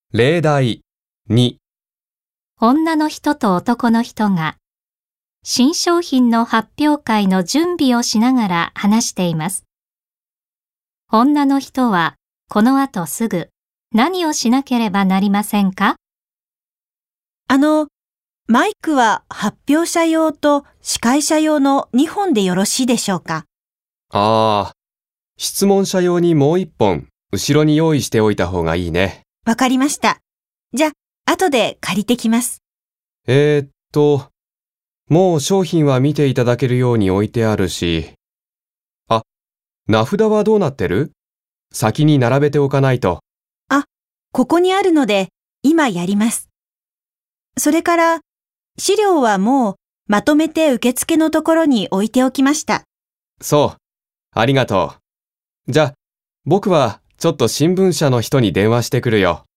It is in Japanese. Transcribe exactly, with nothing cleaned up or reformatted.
例題に、 女の人と男の人が新商品の発表会の準備をしながら話しています。女の人はこの後すぐ何をしなければなりませんか？ あの、マイクは発表者用と司会者用のにほんでよろしいでしょうか？ ああ、質問者用にもう一本後ろに用意しておいた方がいいね。 わかりました。じゃあ、後で借りてきます。 えーっと、もう商品は見ていただけるように置いてあるし。あ、名札はどうなってる？先に並べておかないと。 あ、ここにあるので、今やります。それから、資料はもうまとめて受付のところに置いておきました。 そう、ありがとう。じゃあ、僕はちょっと新聞社の人に電話してくるよ。